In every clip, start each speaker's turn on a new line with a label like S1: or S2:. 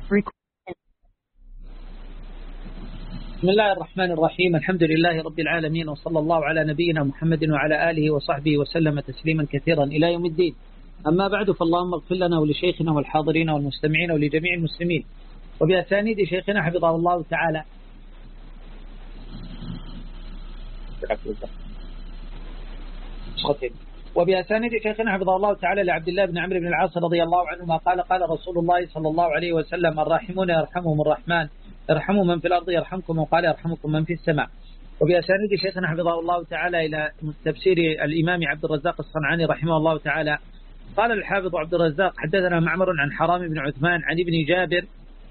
S1: بسم الله الرحمن الرحيم. الحمد لله رب العالمين، وصلى الله على نبينا محمد وعلى آله وصحبه وسلم تسليما كثيرا إلى يوم الدين. أما بعد، فاللهم اغفر لنا ولشيخنا والحاضرين والمستمعين ولجميع المسلمين، وبأسانيد شيخنا حفظه الله تعالى وبأسانيد شيخنا حفظه الله تعالى لعبد الله بن عمرو بن العاص رضي الله عنهما قال: قال رسول الله صلى الله عليه وسلم: الراحمون يرحمهم الرحمن، ارحموا من في الأرض يرحمكم، وقال: يرحمكم من في السماء. وبأسانيد شيخنا حفظه الله تعالى إلى تفسير الإمام عبد الرزاق الصنعاني رحمه الله تعالى قال الحافظ عبد الرزاق: حدثنا معمر عن حرام بن عثمان عن ابن جابر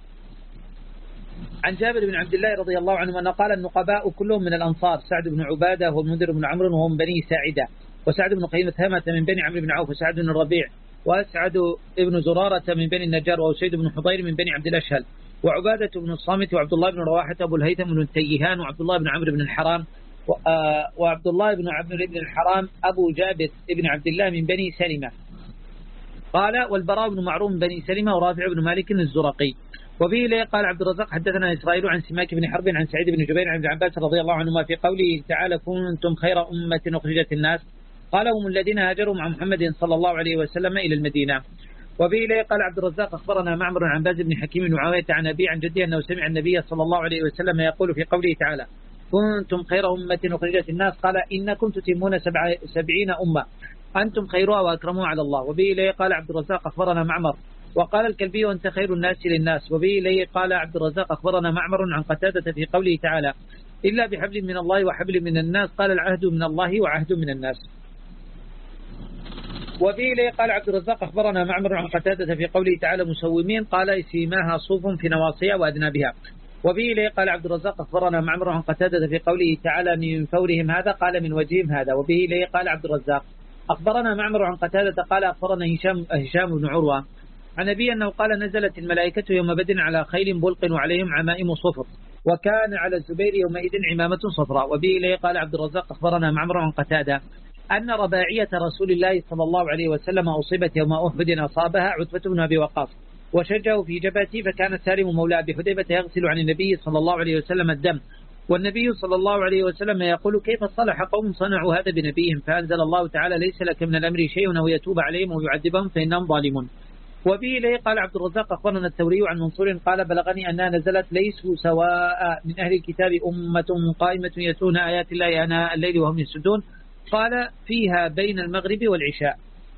S1: عن جابر بن عبد الله رضي الله عنه أنه قال: النقباء كلهم من الأنصار، سعد بن عبادة والمنذر بن عمرو وهم بني ساعدة، وسعد بن قيمة من بني عمرو بن عوف، وسعد بن الربيع، وأسعد بن زرارة من بني النجار، وأسيد بن حضير من بني عبد الأشهل، وعبادة بن الصامت، وعبد الله بن رواحة، أبو الهيثم بن التيهان، وعبد الله بن عمرو بن الحرام، وعبد الله بن عمرو بن الحرام أبو جابر بن عبد الله من بني سلمة. قال: والبراء بن معروف من بني سلمة، ورافع بن مالك الزرقي. وبه إليه قال عبد الرزاق: حدثنا إسرائيل عن سماك بن حرب عن سعيد بن جبير عن ابن عباس رضي الله عنهما في قوله تعالى: كنتم خير أمة أخرجت الناس، قال: هم الذين هاجروا مع محمد صلى الله عليه وسلم إلى المدينة. وبه إليه قال عبد الرزاق: أخبرنا معمر عن باز بن حكيم بن معاوية عن أبي عن جده أنه سمع النبي صلى الله عليه وسلم يقول في قوله تعالى: كنتم خير أمة أخرجت الناس، قال: إنكم تتمون 70 أمة، أنتم خيرها وأكرمها على الله. وبه إليه قال عبد الرزاق: أخبرنا معمر، وقال الكلبي: أنت خير الناس للناس. وبه إليه قال عبد الرزاق: أخبرنا معمر عن قتادة في قوله تعالى: إلا بحبل من الله وحبل من الناس، قال: العهد من الله وعهد من الناس. وبه إليه قال عبد الرزاق: أخبرنا معمر عن قتادة في قوله تعالى: مسومين، قال: سيماها صوف في نواصيها وأذنابها. وبه إليه قال عبد الرزاق: أخبرنا معمر عن قتادة في قوله تعالى: من فورهم هذا، قال: من وجههم هذا. وبه إليه قال عبد الرزاق: أخبرنا معمر عن قتادة قال: أخبرنا هشام بن عروة عن أبي أنه قال: نزلت الملائكة يوم بدر على خيل بلق وعليهم عمائم صفر، وكان على الزبير يومئذ عمامة صفراء. وبه إليه قال عبد الرزاق: أخبرنا معمر عن قتادة أن رباعية رسول الله صلى الله عليه وسلم أصيبت يوم أحد، أصابها عتبة بن أبي وقاص وشجه في جبهته، فكان سالم مولى أبي حذيفة يغسل عن النبي صلى الله عليه وسلم الدم، والنبي صلى الله عليه وسلم يقول: كيف صلح قوم صنعوا هذا بنبيهم؟ فأنزل الله تعالى: ليس لك من الأمر شيء، أو يتوب عليهم ويعذبهم فإنهم ظالمون. وبه إليه قال عبد الرزاق: أخبرنا الثوري عن منصور قال: بلغني أنها نزلت: ليسوا سواء من أهل الكتاب أمة قائمة يتلون آيات الله آناء الليل وهم يسجدون، قال: فيها بين المغرب والعشاء.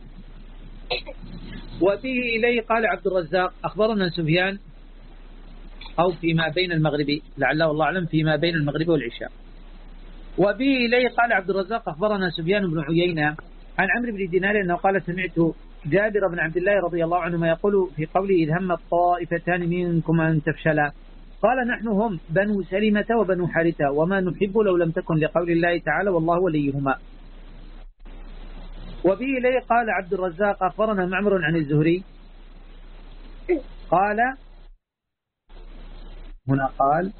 S1: وبه إليه قال عبد الرزاق: أخبرنا سفيان، أو فيما بين المغرب، لعله الله أعلم فيما بين المغرب والعشاء. وبه إليه قال عبد الرزاق: أخبرنا سفيان بن عيينة عن عمرو بن دينار أنه قال: سمعت جابر بن عبد الله رضي الله عنهما يقول في قوله: إذ هم الطائفتان منكم أن تفشلا، قال: نحن هم بنو سلمة وبنو حارثة، وما نحب لو لم تكن لقول الله تعالى: والله وليهما. وبه إليه قال عبد الرزاق: أخبرنا معمر عن الزهري قال، هنا قال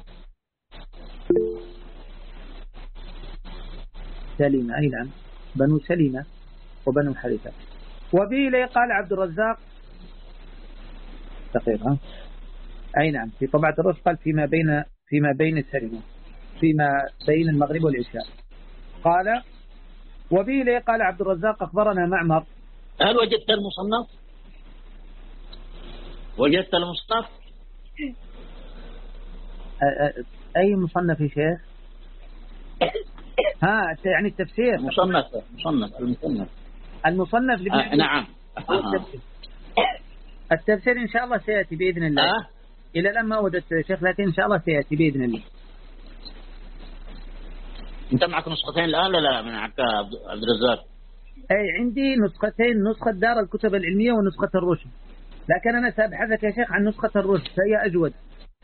S1: سلمة، أي نعم، بنو سلمة وبنو حارثة. وبه إليه قال عبد الرزاق: دقيقة، أي نعم، في طبعة الرش قال: فيما بين السلمة، فيما بين المغرب والعشاء. قال: وبه إليه قال عبد الرزاق: أخبرنا معمر.
S2: هل وجدت المصنف؟ وجدت المصنف؟
S1: أي مصنف يا شيخ؟ يعني التفسير. المصنف
S2: نعم.
S1: التفسير إن شاء الله سيأتي بإذن الله. إلى الآن ما وجدت يا شيخ، لكن إن شاء الله سيأتي بإذن الله.
S2: أنت معك نسختين الآن لا من عبد الرزاق؟
S1: أي عندي نسختين، نسخة دار الكتب العلمية ونسخة الرشد، لكن أنا سأبحثك يا شيخ عن نسخة الرشد فهي أجود.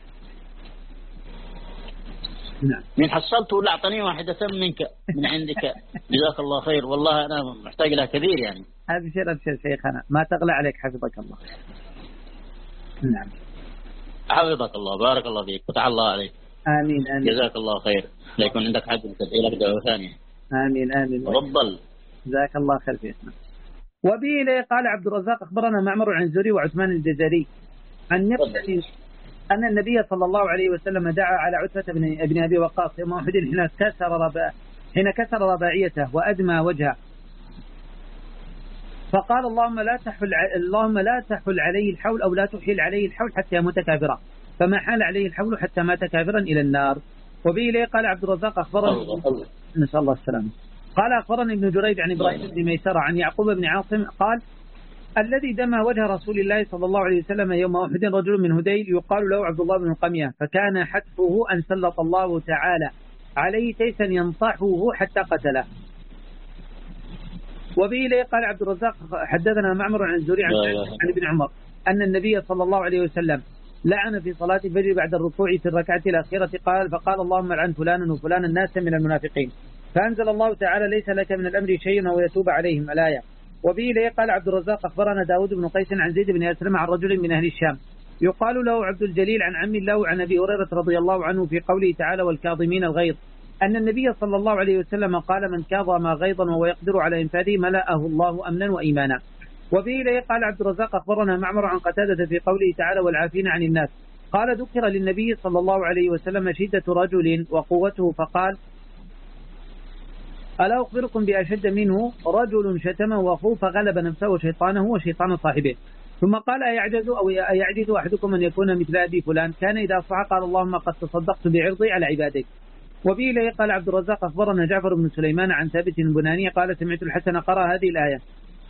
S2: نعم. من حصلته لا أعطني واحدة منك من عندك. جزاك الله خير، والله أنا محتاج لها كثير يعني.
S1: أبشر شيخنا، ما تغلى عليك، حفظك الله. نعم.
S2: حفظك الله، بارك الله فيك، فتح الله عليك.
S1: آمين.
S2: جزاك الله خير. لا يكون عندك حد تسألك دعوة ثانية.
S1: آمين.
S2: تفضل.
S1: جزاك الله خير شيخنا. وبه إليه قال عبد الرزاق: أخبرنا معمر عن الزهري وعثمان الجزري عن أن النبي صلى الله عليه وسلم دعا على عتبة بن أبي وقاص يوم أحد حين كسر رباعيته وأدمى وجهه، فقال اللهم لا تحل عليه الحول أو لا تحيل عليه الحول حتى يموت كافرا، فما حال عليه الحول حتى مات كافرا إلى النار. وبه إليه قال عبد الرزاق أخبرني نسأل الله السلامة قال أخبرني ابن جريج عن إبراهيم بن ميسرة عن يعقوب بن عاصم قال الذي دمى وجه رسول الله صلى الله عليه وسلم يوم أحد رجل من هذيل يقال له عبد الله بن القمية، فكان حتفه أن سلط الله تعالى عليه تيسا ينطحه حتى قتله. وبه إليه قال عبد الرزاق حدثنا معمر عن الزهري عن ابن عمر أن النبي صلى الله عليه وسلم لعن في صلاة الفجر بعد الركوع في الركعة الأخيرة فقال اللهم لعن فلانا وفلانا الناس من المنافقين، فأنزل الله تعالى ليس لك من الأمر شيء أو يتوب عليهم الآية. وبه إليه قال عبد الرزاق أخبرنا داود بن قيس عن زيد بن أسلم عن رجل من أهل الشام يقال له عبد الجليل عن عم الله عن أبي هريرة رضي الله عنه في قوله تعالى والكاظمين الغيظ أن النبي صلى الله عليه وسلم قال من كاظم غيظا وهو يقدر على إنفاذه ملأه الله أمنا وإيمانا. وبه إليه قال عبد الرزاق أخبرنا معمر عن قتادة في قوله تعالى والعافين عن الناس قال ذكر للنبي صلى الله عليه وسلم شدة رجل وقوته فقال ألا أخبركم بأشد منه رجل شتمه وأخوه فغلب نفسه وشيطانه وشيطان صاحبه، ثم قال أيعجز أحدكم أن يكون مثل أبي فلان كان إذا أصبح قال اللهم قد تصدقت بعرضي على عبادك. وبه إليه قال عبد الرزاق أخبرنا جعفر بن سليمان عن ثابت البناني قال سمعت الحسن قرأ هذه الآية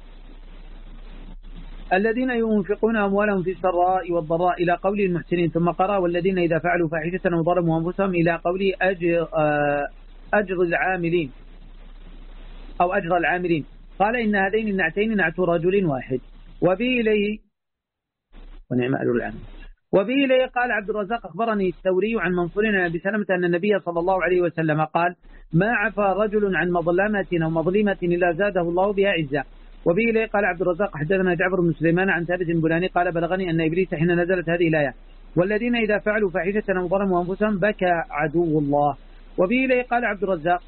S1: الذين ينفقون أموالهم في السراء والضراء إلى قول المحسنين، ثم قرأ والذين إذا فعلوا فاحشة أو ظلموا أنفسهم إلى قول أجر العاملين أو أجر العاملين قال إن هذين النعتين نعت رجل واحد. وبه إليه ونعم أجر العامل. وبه إليه قال عبد الرزاق أخبرني الثوري عن منصور عن أبي سلمة أن النبي صلى الله عليه وسلم قال ما عفا رجل عن مظلمة أو مظلمة إلا زاده الله بها عزة. وبه إليه قال عبد الرزاق حدثنا جعفر بن سليمان عن ثابت البناني قال بلغني أن إبليس حين نزلت هذه الآية والذين إذا فعلوا فاحشة أو ظلموا أنفسهم بكى عدو الله. وبه إليه قال عبد الرزاق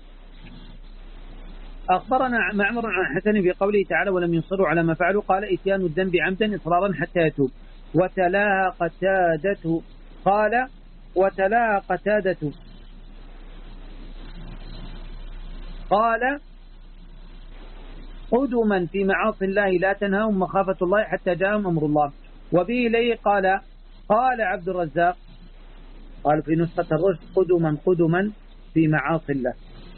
S1: أخبرنا معمر عن حسن في قوله تعالى ولم يصروا على ما فعلوا قال إتيان الذنب عمدا إصرارا حتى يتوب. وتلاها قتادة قال وتلاها قتادة قال قدما في معاصي الله لا تنهاهم مخافة الله حتى جاءهم أمر الله. وبه إليه قال عبد الرزاق قال في نسخة الرشد قدما في معاصي الله.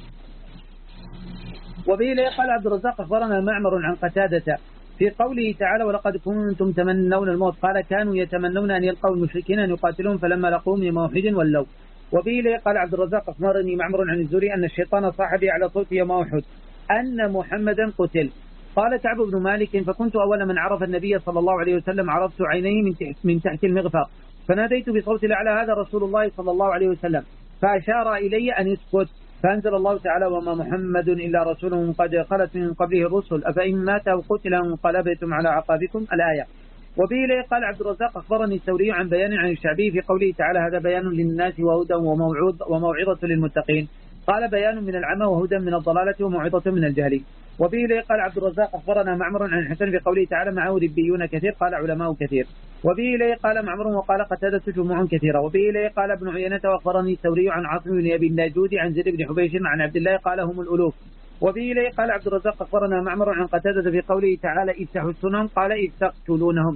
S1: وبه إليه قال عبد الرزاق أخبرنا معمر عن قتادة في قوله تعالى ولقد كنتم تمنون الموت قال كانوا يتمنون أن يلقوا المشركين أن يقاتلون فلما لقوهم يوم أحد ولوا. وبه إليه قال عبد الرزاق أخبرني معمر عن الزهري أن الشيطان صاح بي على صوت يوم أحد أن محمدا قتل. قال كعب بن مالك فكنت أول من عرف النبي صلى الله عليه وسلم عرفت عينيه من تحت المغفر فناديت بصوت الأعلى هذا رسول الله صلى الله عليه وسلم فأشار إلي أن يسكت فأنزل الله تعالى وما محمد إلا رسول قد خلت من قبله الرسل أفإن مات أو قتل انقلبتم على عقابكم الآية. وبه إليه قال عبد الرزاق أخبرني الثوري عن بيان عن الشعبي في قوله تعالى هذا بيان للناس وهدى وموعظة للمتقين قال بيان من العمى وهدى من الضلالة وموعظة من الجهل. وبه إليه قال عبد الرزاق أخبرنا معمر عن الحسن في قوله تعالى معه ربيون كثير قال علماء كثير. وبه إليه قال معمر وقال قتادة جموع كثيرة. وبه إليه قال ابن عيينة وأخبرني الثوري عن عاصم بن أبي الناجود عن زيد بن حبيش عن عبد الله قال هم الألوف. وبه إليه قال عبد الرزاق أخبرنا معمر عن قتادة في قوله تعالى إذ تحسونهم قال إذ تقتلونهم.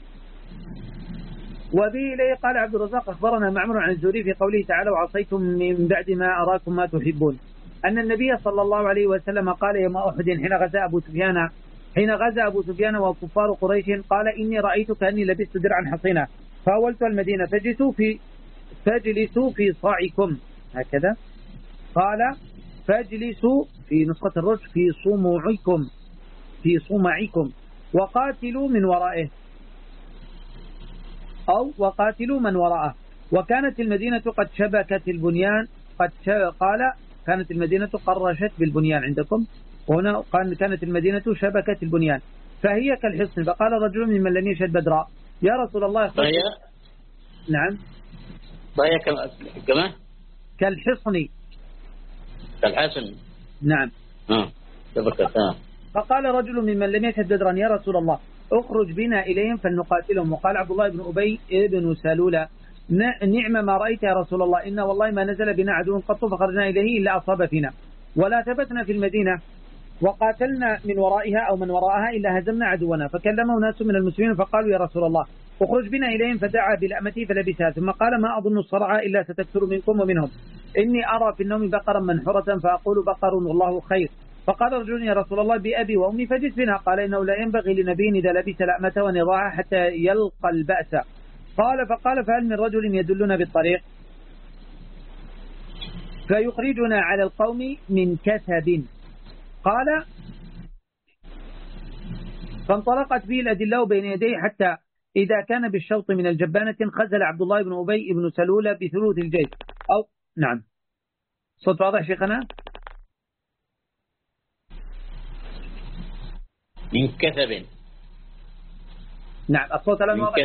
S1: وبه إليه قال عبد الرزاق أخبرنا معمر عن الزهري في قوله تعالى وعصيتم من بعد ما أراكم ما تحبون أن النبي صلى الله عليه وسلم قال يوم أحد حين غزا أبو سفيان وكفار قريش قال إني رأيت كأني لبست درعا حصينا فأولت المدينة فاجلسوا في صاعكم هكذا قال فاجلسوا في نسخة الرجل في صومعكم وقاتلوا من ورائه أو وقاتلوا من وراءه. وكانت المدينة قد شبكت البنيان قال كانت المدينة قرشت بالبنيان عندكم وهنا كانت المدينة شبكت البنيان فهي كالحصن. فقال رجل ممن لم يشهد بدرا يا رسول الله نعم
S2: كما
S1: كالحصن نعم فقال رجل ممن لم يشهد بدرا يا رسول الله اخرج بنا إليهم فلنقاتلهم. وقال عبد الله بن أبي بن سلولة نعم ما رأيت يا رسول الله، إن والله ما نزل بنا عدو قط فخرجنا إليه إلا أصاب فينا، ولا ثبتنا في المدينة وقاتلنا من ورائها أو من وراءها إلا هزمنا عدونا. فكلمه ناس من المسلمين فقالوا يا رسول الله اخرج بنا إليهم، فدعا بلأمته فلبسها، ثم قال ما أظن الصرع إلا ستكثر منكم ومنهم، إني أرى في النوم بقرا منحرة فأقول بقر والله خير. فقال رجل يا رسول الله بأبي وأمي فجس بنا. قال إنه لا ينبغي لنبي إذا لبس لأمته ونضاعها حتى يلقى البأس. فقال فهل من رجل يدلنا بالطريق فيخرجنا على القوم من كسب؟ قال فانطلقت به الأدلة بين يديه حتى إذا كان بالشوط من الجبانة خزل عبد الله بن أبي بن سلول بثلث الجيش. أو نعم، صوت واضح شيخنا؟
S2: من كسب.
S1: نعم الصوت الآن واضح.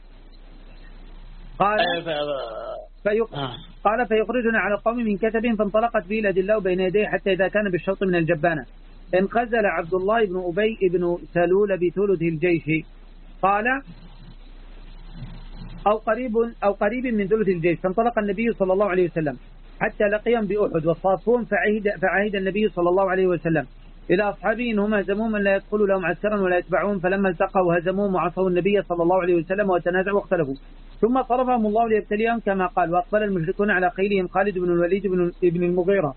S1: قال فيخرجنا على القوم من كتب، فانطلقت به الأدلة بين يديه حتى إذا كان بالشوط من الجبانة انخزل عبد الله بن أبي بن سلول بثلث الجيش. قال أو قريب من ثلث الجيش. فانطلق النبي صلى الله عليه وسلم حتى لقيهم بأحد والصافون، فعهد النبي صلى الله عليه وسلم إلى أصحابه إنهم هزموهم أن لا يدخلوا لهم عسكرا ولا يتبعوهم، فلما التقوا هزموهم وعصوا النبي صلى الله عليه وسلم وتنازعوا واختلفوا، ثم صرفهم الله ليبتليهم كما قال. وأقبل المشركون على خيلهم خالد بن الوليد بن المغيرة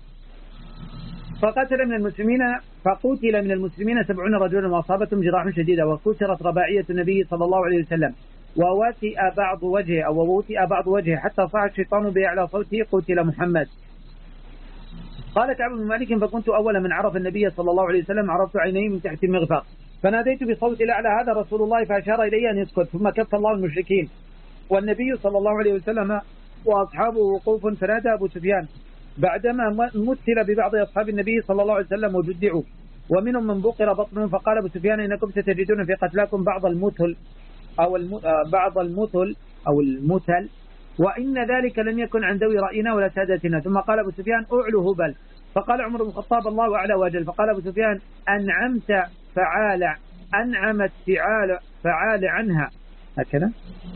S1: فقتل من المسلمين 70 رجلا وأصابتهم جراح شديدة، وكسرت رباعية النبي صلى الله عليه وسلم ووطئ بعض وجهه حتى صاح الشيطان بأعلى صوته قتل محمد. قال كعب بن مالك فكنت أول من عرف النبي صلى الله عليه وسلم، عرفت عينيه من تحت المغفر، فناديت بصوت الأعلى هذا رسول الله، فأشار إلي أن يسكت، ثم كف الله المشركين والنبي صلى الله عليه وسلم وأصحابه وقوف. فنادى أبو سفيان بعدما مثل ببعض أصحاب النبي صلى الله عليه وسلم وجدعوا ومنهم من بقر بطنه، فقال أبو سفيان إنكم ستجدون في قتلاكم بعض المثل وإن ذلك لم يكن عن ذوي رأينا ولا سادتنا. ثم قال أبو سفيان أعلو هبل. فقال عمر بن الخطاب الله أعلى وأجل. فقال أبو سفيان أنعمت فعال عنها هكذا.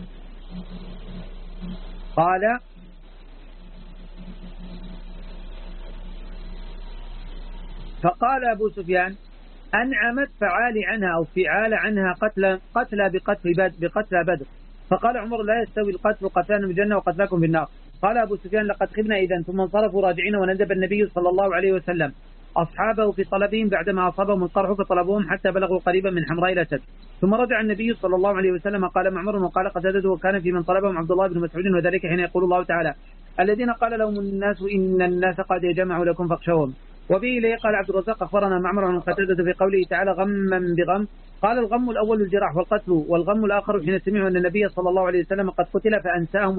S1: فقال أبو سفيان أنعمت فعال عنها أو فعال عنها قتلى بقتلى بدر. فقال عمر لا يستوي القتل، قتلان بالجنة وقتلاكم بالنار. قال أبو سفيان لقد خبنا إذن. ثم انصرفوا راجعين، وندب النبي صلى الله عليه وسلم أصحابه في طلبهم بعدما أصابهم القرح فطلبوهم حتى بلغوا قريبا من حمراء الأسد. ثم رجع النبي صلى الله عليه وسلم قال معمر وقال قتادة وكان في من طلبهم عبد الله بن مسعود، وذلك حين يقول الله تعالى الذين قال لهم الناس إن الناس قد جمعوا لكم فاخشوهم. وبه إليه قال عبد الرزاق أخبرنا معمر عن قتادة في قوله تعالى غما بغم. قال الغم الأول الجراح والقتل، والغم الآخر حين سمعوا أن النبي صلى الله عليه وسلم قد قتل فأنساهم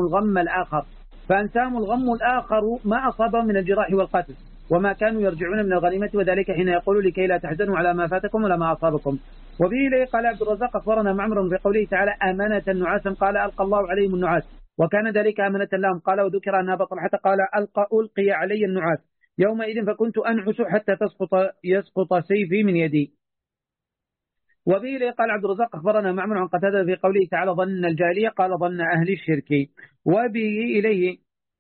S1: الغم الآخر ما أصابهم من الجراح والقتل وما كانوا يرجعون من الغنيمة، وذلك حين يقول لكي لا تحزنوا على ما فاتكم ولا ما أصابكم. وبه إليه قال عبد الرزاق أخبرنا معمر في قوله تعالى أمنة نعاسا قال ألقى الله عليهم النعاس وكان ذلك أمنة لهم. قال وذكر أن أبا طلحة قال ألقي علي النعاس يومئذ فكنت أنعس حتى يسقط سيفي من يدي. وبه إليه قال عبد الرزاق أخبرنا معمر عن قتادة في قوله تعالى ظن الجاهلية قال ظن أهل الشرك. وبه إليه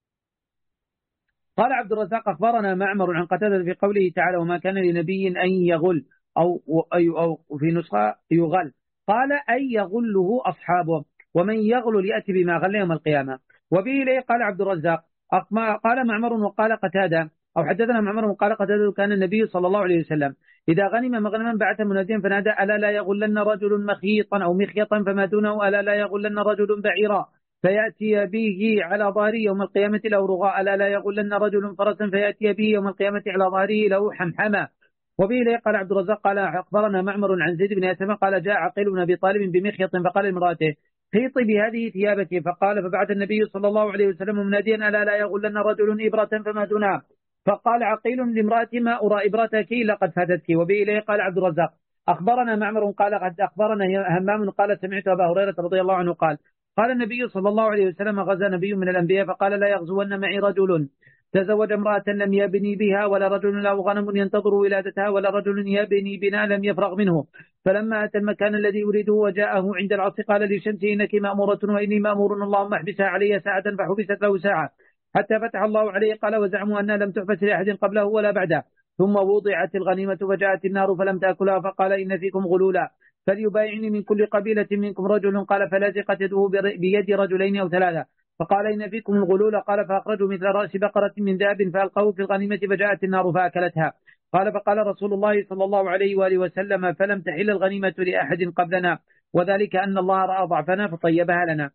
S1: قال عبد الرزاق أخبرنا معمر عن قتادة في قوله تعالى وما كان لنبي أن يغل أو في نسخة يغل، قال أن يغله أصحابه ومن يغل يأتي بما غل يوم القيامة. وبه إليه قال عبد الرزاق قال معمر وقال قتادة أو حدثنا معمر وقال قتادة كان النبي صلى الله عليه وسلم إذا غنم مغنما بعث مناديا فنادى ألا لا يغلن رجل مخيطا أو مخيطا فما دونه ألا لا يغلن رجل بعيرا فيأتي به على ظهره يوم القيامة له رغاء ألا لا يغلن رجل فرسا فيأتي به يوم القيامة على ظهره له حمحما. وبه إليه قال عبد الرزاق قال أخبرنا معمر عن زيد بن أسلم قال جاء عقيل بن أبي طالب بمخيط فقال لامرأته خيطي بهذه ثيابك، فبعث النبي صلى الله عليه وسلم مناديا ألا لا يغلن رجل إبرة فما دونها، فقال عقيل لامرأتي ما أرى إبرتك لقد فاتتك. وبه إليه قال عبد الرزاق أخبرنا معمر قال قد أخبرنا همام قال سمعت أبا هريرة رضي الله عنه قال النبي صلى الله عليه وسلم غزا نبي من الأنبياء فقال لا يغزون معي رجل تزوج امرأة لم يبني بها ولا رجل له غنم ينتظر ولادتها ولا رجل يبني بنا لم يفرغ منه. فلما أتى المكان الذي يريده وجاءه عند العصر قال للشمس إنك مأمورة وإني مأمور اللهم احبسها علي ساعة فحبست له ساعة حتى فتح الله عليه. قال وزعموا أنها لم تحبس لأحد قبله ولا بعده. ثم وضعت الغنيمة فجاءت النار فلم تأكلها فقال إن فيكم غلولا فليبايعني من كل قبيلة منكم رجل. قال فلازقت يده بيد رجلين أو ثلاثة فقال إن فيكم الغلول. قال فأخرجوا مثل رأس بقرة من ذهب فألقوه في الغنيمة فجاءت النار فأكلتها. قال فقال رسول الله صلى الله عليه وآله وسلم فلم تحل الغنيمة لأحد قبلنا وذلك أن الله رأى ضعفنا فطيبها لنا.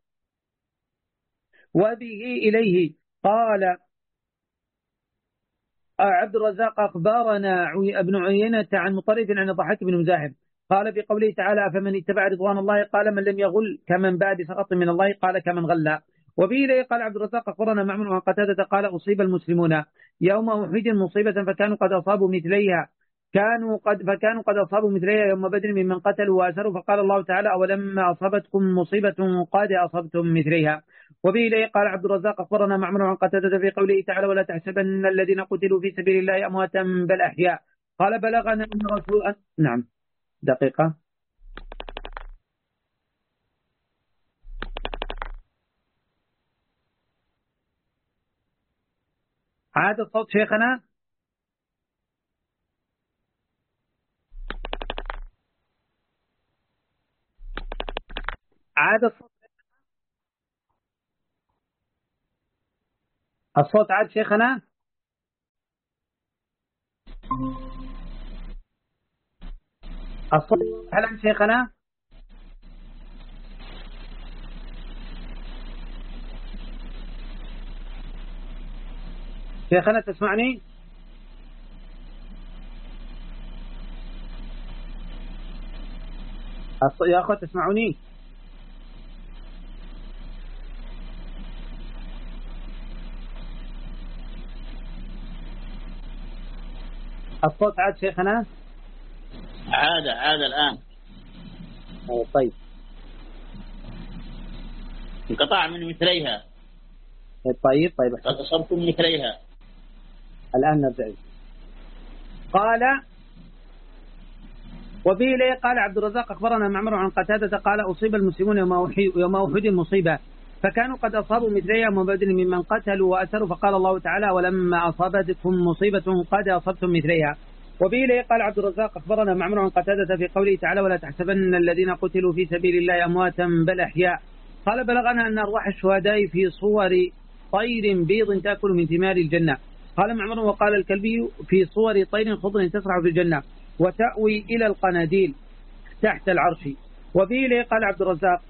S1: وبه إليه قال عبد الرزاق أخبارنا ابن عيينة عن مطرف عن الضحاك بن مزاحم قال في قوله تعالى فمن اتبع رضوان الله قال من لم يغل كمن بعد سخط من الله قال كمن غلى. وبه إليه قال عبد الرزاق أخبرنا معمر عن قتادة قال أصيب المسلمون يوم أحد مصيبة فكانوا قد أصابوا مثليها فكانوا قد أصابوا مثليها يوم بدر ممن قتلوا وأسروا فقال الله تعالى أولما أصابتكم مصيبة قد أصبتم مثليها. وبه إليه قال عبد الرزاق أخبرنا معمر عن قتادة في قوله تعالى ولا تحسبن الذين قتلوا في سبيل الله أمواتا بل أحياء. قال بلغنا أن رسول نعم دقيقة عاد الصوت شيخنا عاد الصوت عاد شيخنا الصوت هل شيخنا شيخنا تسمعني يا أخوة تسمعوني الصوت عاد شيخنا
S2: عاد الآن
S1: طيب
S2: انقطع من مثليها
S1: طيب
S2: قد أصبتم مثليها
S1: الآن نرجع. قال وبه إليه قال عبد الرزاق أخبرنا معمر عن قتادة قال أصيب المسلمون يوم أحد مصيبة فكانوا قد أصابوا مثليها يوم بدر ممن قتلوا وأسروا فقال الله تعالى ولما أصابتكم مصيبة قد أصبتم مثليها. وبه إليه قال عبد الرزاق أخبرنا معمر عن قتادة في قوله تعالى ولا تحسبن الذين قتلوا في سبيل الله أمواتا بل أحياء. قال بلغنا أن أرواح الشهداء في صور طير بيض تأكل من ثمار الجنة. قال معمر وقال الكلبي في صور طير خضر تسرع في الجنة وتأوي إلى القناديل تحت العرش. وبه إليه قال عبد الرزاق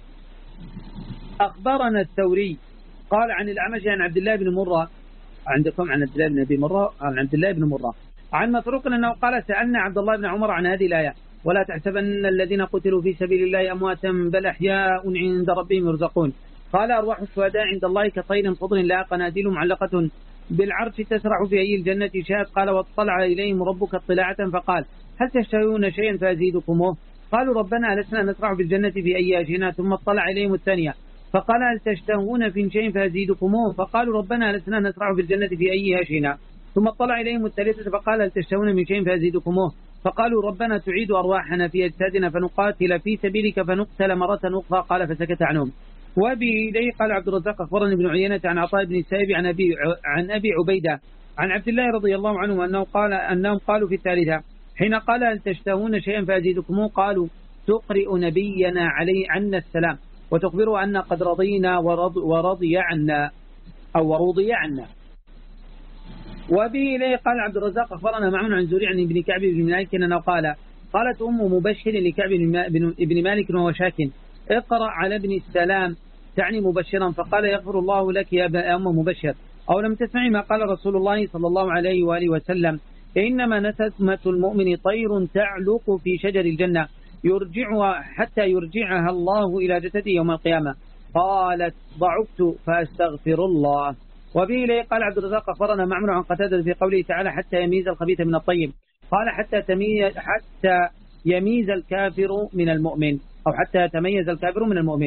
S1: أخبرنا الثوري قال عن الأعمش عن عبد الله بن مرة عندكم عن عبد الله بن أبي مرة عن عبد الله بن مرة عن مسروق أنه قال سألنا عبد الله بن عمر عن هذه الآية ولا تحسبن الذين قتلوا في سبيل الله أمواتا بل أحياء عند ربهم يرزقون. قال أرواح الشهداء عند الله كطير خضر لها قناديل معلقة بالعرش تسرع في أي الجنة شاءت. قال واطلع إليهم ربك اطلاعة فقال هل تشتهون شيئا فأزيدكموه قالوا ربنا لسنا نسرع في الجنة في أي شيء. ثم اطلع إليهم الثانية فقال هل تشتهون في شيء فأزيدكموه فقالوا ربنا لسنا نسرع في الجنة في أي شيء. ثم اطلع إليهم الثالثة فقال هل تشتهون من شيء فأزيدكموه فقالوا ربنا تعيد أرواحنا في أجسادنا فنقاتل في سبيلك فنقتل مرة أخرى. قال فسكت عنهم. وبه إليه قال عبد الرزاق أخبرني ابن عيينة عن عطاء بن السائب عن أبي عبيدة عن عبد الله رضي الله عنه أنهم قالوا في الثالثة حين قال هل تشتهون شيئا فأزيدكموه قالوا تقرئ نبينا عليه عنا السلام وتخبره أن قد رضينا ورضي عنا أو ورضي عنا. وبه إليه قال عبد الرزاق أخبرنا معمر عن زوري عن ابن كعب بن مالك أنه قالت أم مبشر لكعب بن مالك وهو شاك اقرأ على ابن السلام تعني مبشرا فقال يغفر الله لك يا أم مبشر. أو لم تسمعي ما قال رسول الله صلى الله عليه وآله وسلم إنما نسمة المؤمن طير تعلق في شجر الجنة يرجعها حتى يرجعها الله إلى جسده يوم القيامة. قالت ضعفت فأستغفر الله. وبه إليه قال عبد الرزاق أخبرنا معمر عن قتادة في قوله تعالى حتى يميز الخبيث من الطيب. قال حتى يميز الكافر من المؤمن أو حتى يتميز الكافر من المؤمن.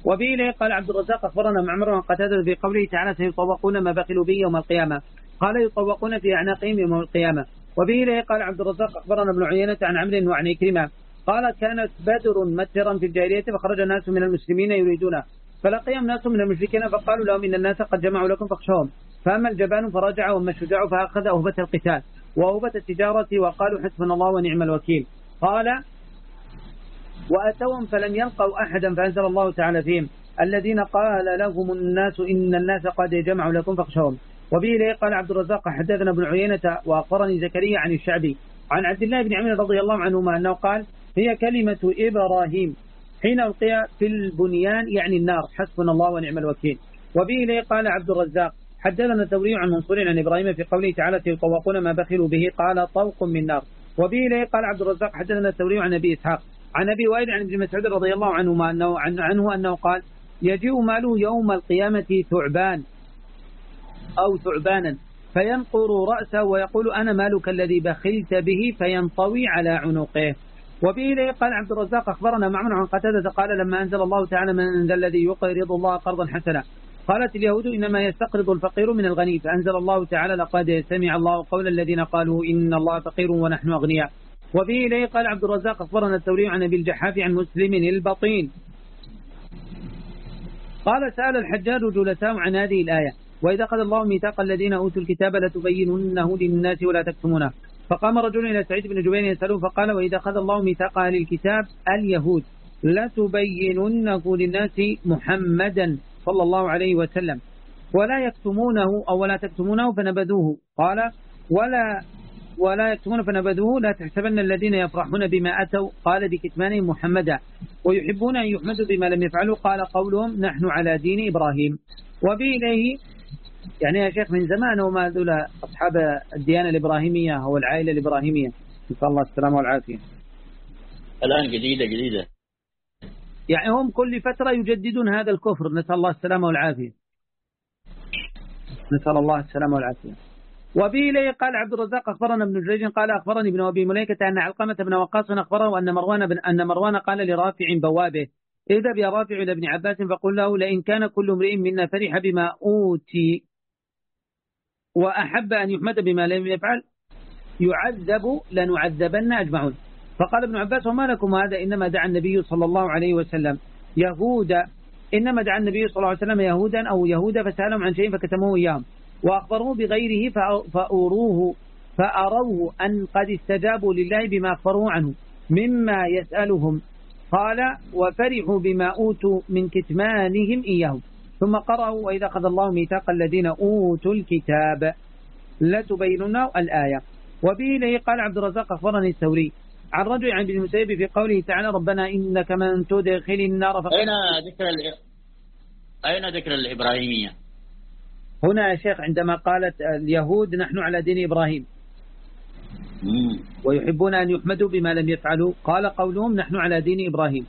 S1: وبه قال عبد الرزاق أخبرنا معمر عن قتادة في قوله تعالى سيطوقون ما بخلوا به يوم القيامة، قال يطوقون في أعناقهم يوم القيامة. وبه قال عبد الرزاق أخبرنا ابن عيينة عن عمرو وعن عكرمة قال كانت بدر مترا في الجاهلية فخرج ناس من المسلمين يريدونه، فلقيهم ناس من المشركين فقالوا لهم إن الناس قد جمعوا لكم فاخشوهم، فأما الجبان فرجع وأما الشجاع فأخذ أهبة القتال وأهبة التجارة وقالوا حسبنا الله ونعم الوكيل. قال وأتوهم فلم يلقوا أحدا فأنزل الله تعالى فيهم الذين قال لهم الناس إن الناس قد جمعوا لكم فاخشوهم. وبه قال عبد الرزاق حدثنا ابن عيينة وأخبرني زكريا عن الشعبي عن عبد الله بن عمرو رضي الله عنهما أنه قال هي كلمة إبراهيم حين ألقي في البنيان يعني النار حسبنا الله ونعم الوكيل. وبه قال عبد الرزاق حدثنا الثوري عن منصور عن إبراهيم في قوله تعالى يطوقون ما بخلوا به قال طوق من نار. وبه قال عبد الرزاق حدثنا الثوري عن أبي إسحاق عن أبي وائل عن ابن مسعود رضي الله عنهما أنه قال يجيء ماله يوم القيامة ثعبان أو ثعبانا فينقر رأسه ويقول أنا مالك الذي بخلت به فينطوي على عنقه. وبه قال عبد الرزاق أخبرنا معمر عن قتادة قال لما أنزل الله تعالى من ذا الذي يقرض الله قرضا حسنا قالت اليهود إنما يستقرض الفقير من الغني فأنزل الله تعالى لقد سمع الله قول الذين قالوا إن الله فقير ونحن أغنياء. وبه قال عبد الرزاق أخبرنا الثوري عن أبي الجحاف عن مسلم البطين قال سأل الحجاج جلساء عن هذه الآية وإذا أخذ الله ميثاق الذين أوتوا الكتاب لتبيننه للناس ولا تكتمونه، فقام رجل إلى سعيد بن جبير يسأله فقال وإذا أخذ الله ميثاق أهل الكتاب اليهود لتبيننه للناس محمدا صلى الله عليه وسلم ولا تكتمونه فنبذوه قال ولا يكتمون فنبذوه لا تحسبن الذين يفرحون بما أتوا قال بكتمانهم محمدا ويحبون أن يحمدوا بما لم يفعلوا قال قولهم نحن على دين إبراهيم. وبإليه يعني يا شيخ من زمان وما ذول أصحاب الديانة الإبراهيمية أو العائلة الإبراهيمية نسأل الله السلامة والعافية
S2: الآن جديدة
S1: يعني هم كل فترة يجددون هذا الكفر نسأل الله السلامة والعافية نسأل الله السلامة والعافية. وبه قال عبد الرزاق أخبرنا ابن جريج قال أخبرني ابن أبي مليكة أن علقمة بن وقاص أخبره أن مروان قال لرافع بوابه اذهب يا رافع إلى ابن عباس فقل له لئن كان كل امرئ منا فرح بما أوتي وأحب أن يحمد بما لم يفعل يعذب لنعذبن أجمعون. فقال ابن عباس وما لكم هذا إنما دعا النبي صلى الله عليه وسلم يهودا أو يهودا فسألهم عن شيء فكتموه إياهم وأخبروه بغيره فأروه أن قد استجابوا لله بما أخبروه عنه مما يسألهم قال وفرحوا بما أوتوا من كتمانهم إياهم ثم قرأوا وإذا أخذ الله ميثاق الذين أوتوا الكتاب لتبينونه الآية. وبه قال عبد الرزاق أخبرني الثوري عن رجل عن ابن المسيب في قوله تعالى ربنا إنك من تدخل النار
S2: أين ذكر الإبراهيمية
S1: هنا يا شيخ عندما قالت اليهود نحن على دين إبراهيم ويحبون أن يحمدوا بما لم يفعلوا قال قولهم نحن على دين إبراهيم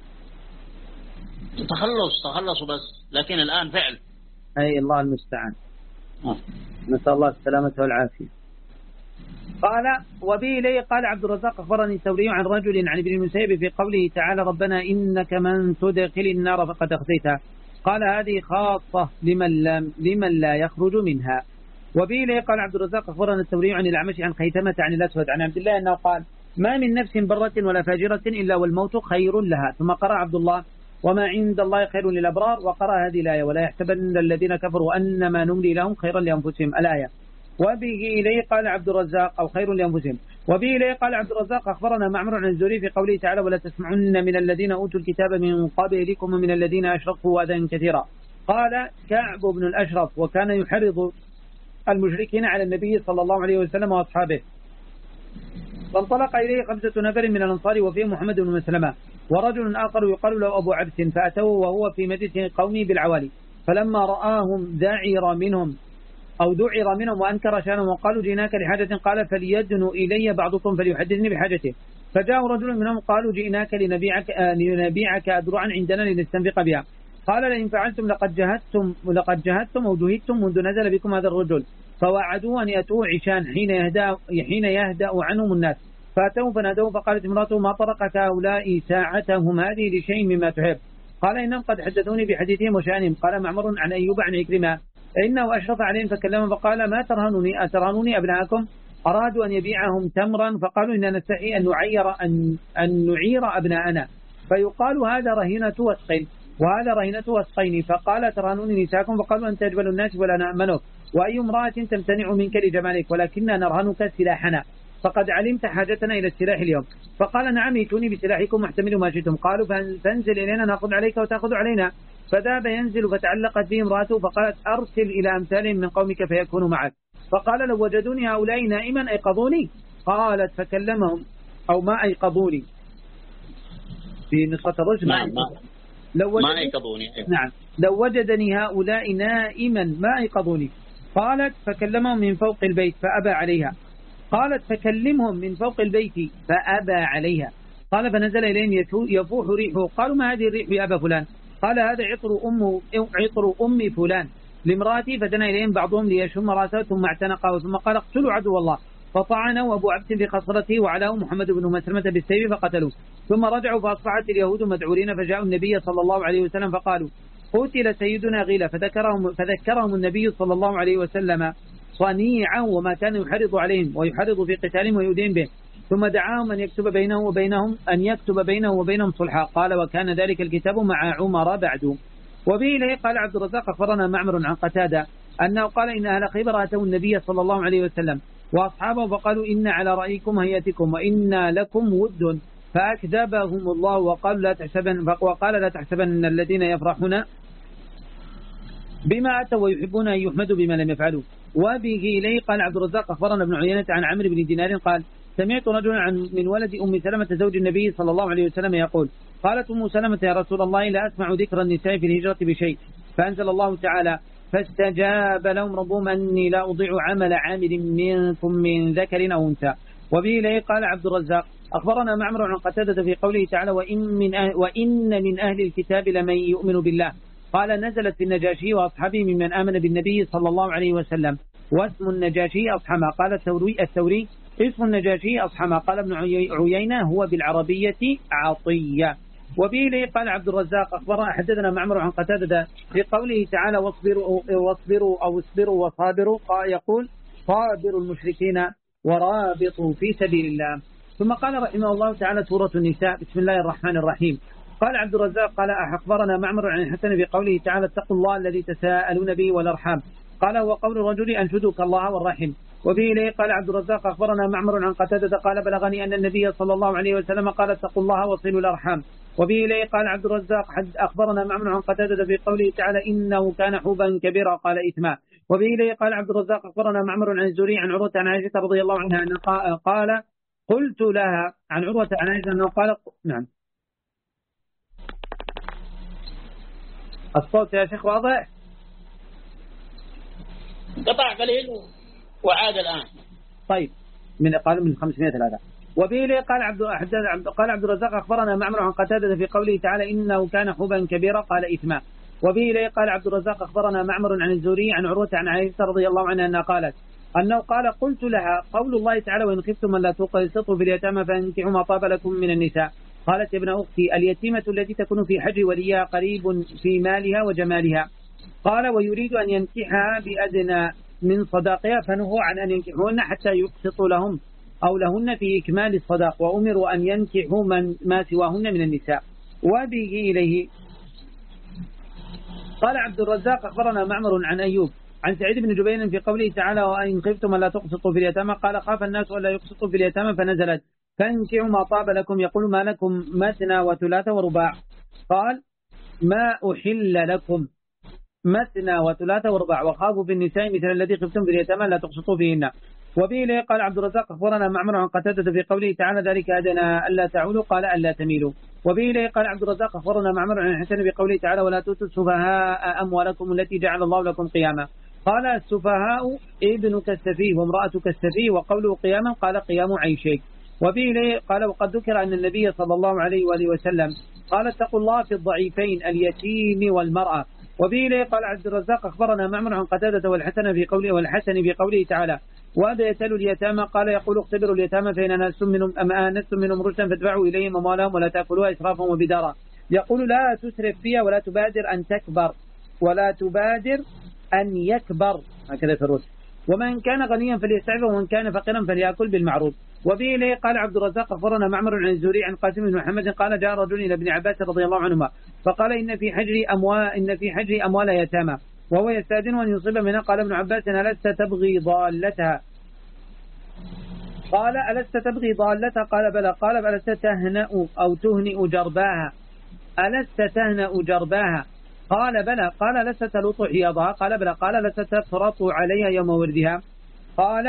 S2: تخلصوا بس لكن الآن فعل
S1: أي الله المستعان نسأل الله السلامة والعافية. قال وبه إليه قال عبد الرزاق أخبرني الثوري عن رجل عن ابن المسيب في قوله تعالى ربنا إنك من تدخل النار فقد أخزيتها قال هذه خاصة لمن لا يخرج منها. وبه إليه قال عبد الرزاق أخبرنا الثوري عن الأعمش عن خيثمة عن الأسود عن عبد الله أنه قال ما من نفس برة ولا فاجرة إلا والموت خير لها. ثم قرأ عبد الله وما عند الله خير للأبرار وقرأ هذه الآية ولا يحسبن الذين كفروا أنما نملي لهم خيرا لأنفسهم الآية. وبه إليه قال عبد الرزاق أو خير لأنفسهم. وبه إليه قال عبد الرزاق أخبرنا معمر عن الزهري في قوله تعالى ولا تسمعن من الذين أوتوا الكتاب من قبلكم ومن الذين أشركوا أذى كثيرا. قال كعب بن الأشرف وكان يحرض المشركين على النبي صلى الله عليه وسلم وأصحابه فانطلق إليه 5 نفر من الأنصار وفيهم محمد بن مسلمة ورجل آخر يقال له أبو عبس فأتوه وهو في مجلس قومه بالعوالي فلما رآهم ذعر منهم وأنكر شانهم وقالوا جئناك لحاجة قال فليدن إلي بعضكم فليحدثني بحاجته. فجاء رجل منهم قالوا جئناك لنبيعك أذرعا عندنا لنستنفق بها قال لئن فعلتم لقد جهدتم أو جهدتم منذ نزل بكم هذا الرجل. فوعدوه أن يأتوا عشان حين يهدأ عنهم الناس فأتوا فنادوا فقالت امراته ما طرقك هؤلاء ساعتهم هذه لشيء مما تحب قال إنهم قد حدثوني بحديثهم وشأنهم. قال معمر عن أيوب عن عكرمة إنه أشرف عليهم فكلمهم فقال ما ترهنوني أترهنوني أبناءكم؟ أرادوا أن يبيعهم تمرا فقالوا إننا نستحي أن نعير أبناءنا فيقال هذا رهينة وسق وهذا رهينة وسقين. فقال ترهنوني نساكم؟ فقالوا أنت أجبل الناس ولا نأمنك وأي امرأة تمتنع منك لجمالك ولكننا نرهنك سلاحنا فقد علمت حاجتنا إلى السلاح اليوم. فقال نعم ائتوني بسلاحكم واحتملوا ما شئتم. قالوا فانزل إلينا نأخذ عليك وتأخذ علينا. فذهب ينزل فتعلقت به امرأته فقالت أرسل إلى أمثالهم من قومك فيكونوا معك. فقال لو وجدوني هؤلاء نائما أيقظوني. قالت فكلمهم أو ما أيقظوني في نسخة الرجل
S2: ما أيقظوني.
S1: نعم لو وجدني هؤلاء نائما ما أيقظوني. قالت فكلمهم من فوق البيت فأبى عليها. قالت فكلمهم من فوق البيت فأبى عليها. قال فنزل إليهم يفوح ريحه. قالوا ما هذه الريح يا أبا فلان؟ قال هذا عطر أم فلان لامرأتي. فدنا إليهم بعضهم ليشم رأسه ثم اعتنقه ثم قال اقتلوا عدو الله. فطعنوا أبو عبد في خصرته وعلاه محمد بن مسلمة بالسيف فقتلوه. ثم رجعوا فأصبحت اليهود مدعورين فجاءوا النبي صلى الله عليه وسلم فقالوا قتل سيدنا غيلة. فذكرهم النبي صلى الله عليه وسلم صنيعا وما كان يحرض عليهم ويحرض في قتالهم ويدين به. ثم دعاهم أن يكتب بينه وبينهم صلحا. قال وكان ذلك الكتاب مع عمر بعد. وبه إليه قال عبد الرزاق أخبرنا معمر عن قتادة أنه قال إن أهل خيبر أتوا النبي صلى الله عليه وسلم وأصحابه فقالوا إن على رأيكم هيئتكم وإنا لكم ود فأكذبهم الله وقال لا تحسبن الذين يفرحون بما أتوا ويحبون أن يحمدوا بما لم يفعلوا. وبه إليه قال عبد الرزاق أخبرنا ابن عيينة عن عمرو بن دينار قال سمعت رجلا من ولد أم سلمة زوج النبي صلى الله عليه وسلم يقول قالت أم سلمة يا رسول الله لا أسمع ذكر النساء في الهجرة بشيء. فأنزل الله تعالى فاستجاب لهم ربهم أني لا أضيع عمل عامل منكم من ذكر أو أنثى. وبه إليه قال عبد الرزاق أخبرنا معمر عن قتادة في قوله تعالى وإن من أهل الكتاب لمن يؤمن بالله. قال نزلت في النجاشي وأصحابه ممن آمن بالنبي صلى الله عليه وسلم واسم النجاشي أصحما. قال الثوري اسم النجاشي أصحما. قال ابن عيينة هو بالعربية عطية. وبه إليه قال عبد الرزاق أخبرنا حدثنا معمر عن قتادة في قوله تعالى واصبروا وصابروا يقول صابروا المشركين ورابطوا في سبيل الله. ثم قال رحمه الله تعالى سورة النساء بسم الله الرحمن الرحيم. قال عبد الرزاق قال أخبرنا معمر عن الحسن بقوله تعالى اتقوا الله الذي تساءلون به والأرحام. قال هو قول الرجل أنشدك الله والرحم. وبه إليه قال عبد الرزاق أخبرنا معمر عن قتادة قال بلغني أن النبي صلى الله عليه وسلم قال اتقوا الله وصلوا الأرحام. وبه إليه قال عبد الرزاق أخبرنا معمر عن قتادة في قوله تعالى إنه كان حوبا كبيرا قال إثما. وبه إليه قال عبد الرزاق أخبرنا معمر عن الزهري عن عروة عن عائشة رضي الله عنها أن قال قلت لها عن عروة عن عائشة أنه قال نعم الصوت يا شيخ واضح؟
S2: قطع قليل وعاد الآن.
S1: طيب قال من 500 ثلاثة. وبه لي قال عبد الرزاق أخبرنا معمر عن قتادة في قوله تعالى إنه كان حوبا كبيرا قال إثما. وبه لي قال عبد الرزاق أخبرنا معمر عن الزهري عن عروة عن عائشة رضي الله عنها أنه قال قلت لها قول الله تعالى وإن خفتم أن لا تقسطوا في اليتامى فانكحوا ما طاب لكم من النساء. قالت يا ابن أختي اليتيمة التي تكون في حج وليها قريب في مالها وجمالها. قال ويريد أن ينكحها بأدنى من صداقها فنهوا عن أن ينكحوهن حتى يقسطوا لهم أو لهن في إكمال الصداق وأمروا أن ينكحوا ما سواهن من النساء. وبه إليه قال عبد الرزاق أخبرنا معمر عن أيوب عن سعيد بن جبير في قوله تعالى وإن خفتم ألا تقسطوا في اليتامى قال خاف الناس ألا يقسطوا في اليتامى فنزلت فانكحوا ما طاب لكم يقول ما لكم مثنى وثلاث ورباع. قال ما أحل لكم مثنى وثلاث ورباع وخافوا في النساء مثل الذي خفتم في اليتامى لا تقسطوا فيهن. وبه لي قال عبد الرزاق أخبرنا معمر عن قتادة في قوله تعالى ذلك أدنى ألا تعولوا قال ألا تميلوا. وبه لي قال عبد الرزاق أخبرنا معمر عن الحسن بقوله تعالى ولا تؤتوا السفهاء أموالكم التي جعل الله لكم قياما. قال السفهاء ابنك السفيه وامرأتك السفيه وقوله قياما قال قيام عيشك. وبه لي قال وقد ذكر أن النبي صلى الله عليه وآله وسلم قال اتقوا الله في الضعيفين اليتيم والمرأة. وبه لي قال عبد الرزاق أخبرنا معمر عن قتادة والحسن في قوله تعالى وأبى يتلوا اليتامى قال يقول اختبروا اليتامى فإن آنستم منهم رشدا فادفعوا إليهم أموالهم ولا تأكلوها إسرافا وبدارا. يقول لا تسرف فيها ولا تبادر أن تكبر ولا تبادر أن يكبر، هكذا في الرسل. ومن كان غنيا فليستعفف ومن كان فقيرا فليأكل بالمعروف. وبه إليه قال عبد الرزاق أخبرنا معمر عن الزهري عن قاسم بن محمد قال جاء رجل إلى ابن عباس رضي الله عنهما فقال إن في حجر أموال يتامى وهو يستأذن أن يصيب منها. قال ابن عباس ألست تبغي ضالتها؟ قال ألست تبغي ضالتها؟ قال بلى. قال فألست تهنأ أو تهنئ جرباها؟ ألست تهنأ جرباها؟ قال بلى. قال ألست تلوط حياضها؟ قال بلى. قال ألست تفرط عليها يوم وردها؟ قال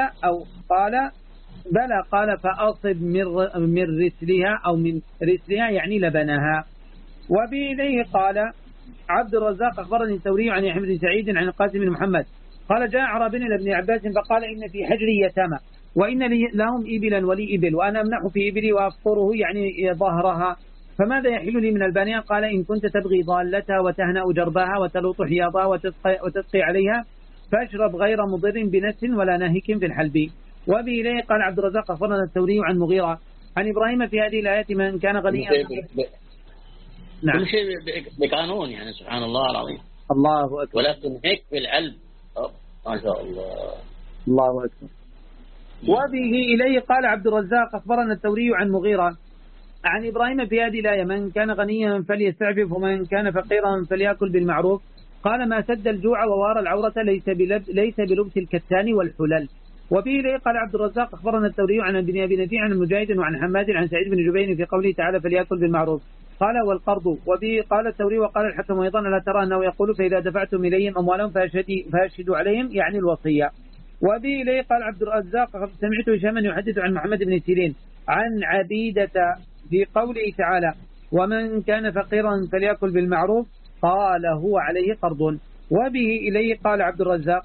S1: بلى. قال فأصب من رسلها أو من رسلها يعني لبنها. وبإليه قال عبد الرزاق أخبرني الثوري عن يحيى بن سعيد عن القاسم بن محمد قال جاء أعرابي إلى ابن عباس فقال إن في حجري يتامى وإن لهم إبلا ولي إبل وأنا أمنح في إبلي وأفطره يعني ظهرها فماذا يحل لي من البانية؟ قال إن كنت تبغي ضالتها وتهنأ جرباها وتلوط حياضها وتسقي عليها فاشرب غير مضر بنفس ولا ناهك في الحلب. وبإليه قال عبد الرزاق أخبرنا الثوري عن مغيرة عن إبراهيم في هذه الآيات من كان غنيا.
S2: نعم. كل شيء بقانون يعني سبحان الله العظيم.
S1: الله أكبر.
S2: ولا تنهك بالعلم. ما شاء الله.
S1: الله أكبر. وبه إليه قال عبد الرزاق أخبرنا الثوري عن مغيرة عن إبراهيم في هذه الآية من كان غنيا فليستعفف ومن كان فقيرا فليأكل بالمعروف. قال ما سد الجوع ووار العورة ليس بلبس الكتان والحلل. وفيه إليه قال عبد الرزاق أخبرنا الثوري عن ابن أبي نجيع عن المجاهد وعن حماد عن سعيد بن جبير في قوله تعالى فليأكل بالمعروف قال والقرض. وبه قال الثوري وقال الحكم أيضا لا ترى أنه يقول فإذا دفعتم إليهم أموالهم فأشهدوا عليهم يعني الوصية. وبه إليه قال عبد الرزاق سمعت هشاما يحدث عن محمد بن سيرين عن عبيدة في قوله تعالى ومن كان فقيرا فليأكل بالمعروف قال هو عليه قرض. وبه إليه قال عبد الرزاق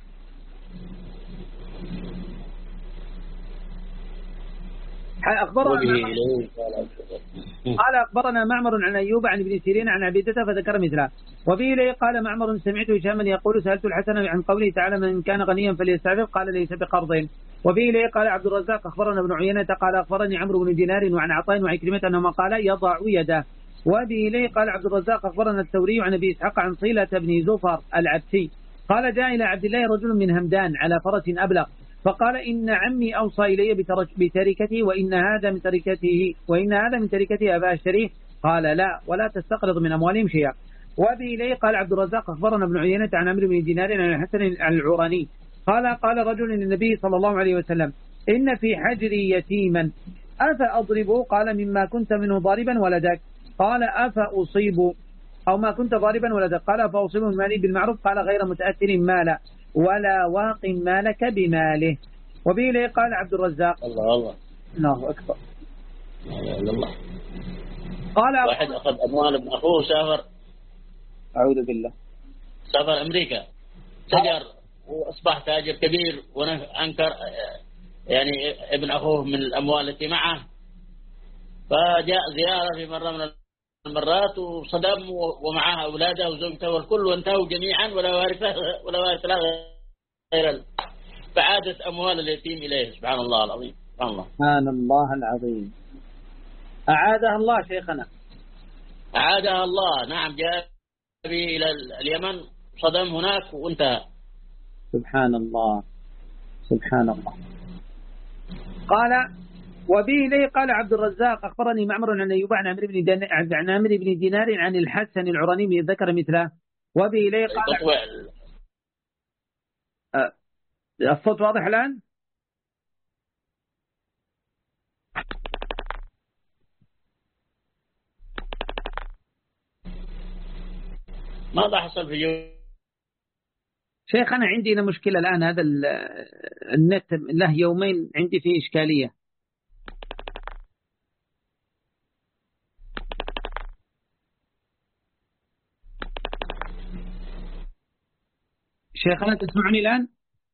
S1: أخبرنا معمر عن أيوب عن ابن سيرين عن عبيدة فذكر مثله. وفيه إليه قال معمر سمعت هشاما يقول سألت الحسن عن قوله تعالى من كان غنيا فليستعفف قال ليس بقرض. وفيه إليه قال عبد الرزاق أخبرنا ابن عيينة قال أخبرني عمرو بن دينار وعن عطاء وعكرمة أنهما قال يضع يده. وبه إليه قال عبد الرزاق أخبرنا الثوري عن أبي إسحاق عن صيلة بن زفر العبسي قال جاء إلى عبد الله رجل من همدان على فرس أبلغ فقال إن عمي أوصى إلي بتركته وإن هذا من تركته أفأشتريه؟ قال لا ولا تستقرض من أموالهم شيئا. وبه إليه قال عبد الرزاق أخبرنا ابن عيينة عن عمرو بن دينار عن الحسن العراني قال رجل للنبي صلى الله عليه وسلم إن في حجري يتيما أفأضربه؟ قال مما كنت منه ضاربا ولدك؟ قال أفأصيب أو ما كنت ضاربا ولدك؟ قال أفأصيب من مالي بالمعروف؟ قال غير متأثر مالا ولا واق مالك بماله. وبه إليه قال عبد الرزاق الله أكبر
S2: الله
S1: قال
S2: واحد أخذ أموال ابن أخوه سافر
S1: أعوذ بالله
S2: سافر أمريكا تجر وأصبح تاجر كبير وأنكر يعني ابن أخوه من الأموال التي معه فجاء زيارة في مرة من المرات وصدم ومعها أولاده وزوجته والكل وانتهوا جميعا ولا وارث له غير فعادت أموال اليتيم إليه. سبحان الله العظيم.
S1: سبحان الله العظيم. أعادها الله شيخنا
S2: أعادها الله. نعم جاء به إلى اليمن صدم هناك وانتهى.
S1: سبحان الله سبحان الله. قال وبه إليه قال عبد الرزاق أخبرني معمر عن أيوب عن عمرو بن دينار عن الحسن العراني ذكر مثله. وبه إليه قال الصوت واضح الآن؟
S2: ماذا حصل في يوم
S1: شيخ أنا عندي مشكلة الآن هذا النت له يومين عندي فيه إشكالية. شيخنا تسمعني الآن؟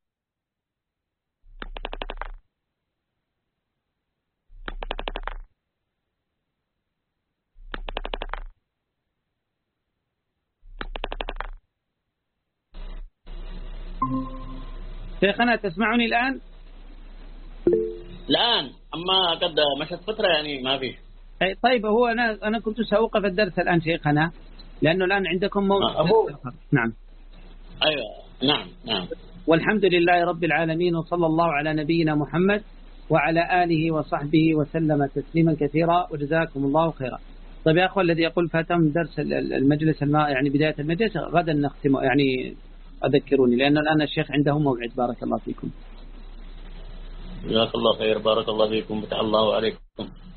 S1: شيخنا تسمعني الآن؟
S2: الآن أما قد مشت فترة يعني ما فيش.
S1: طيب هو أنا كنت سأوقف الدرس الآن شيخنا، لأنه الآن عندكم موضوع آخر. نعم.
S2: أيوة. نعم.
S1: والحمد لله رب العالمين، وصلى الله على نبينا محمد وعلى آله وصحبه وسلم تسليما كثيرا، وجزاكم الله خيرا. طيب يا أخوة، الذي يقول فاتم درس المجلس يعني بداية المجلس غدا نختم، يعني أذكروني، لأن الآن الشيخ عنده موعد. بارك الله فيكم.
S2: جزاك الله خير، بارك الله فيكم، فتح الله عليكم.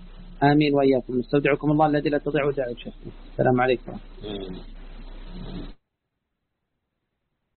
S1: آمين وإياكم. نستودعكم الله الذي لا تضيع ودائع الشيخ. السلام عليكم.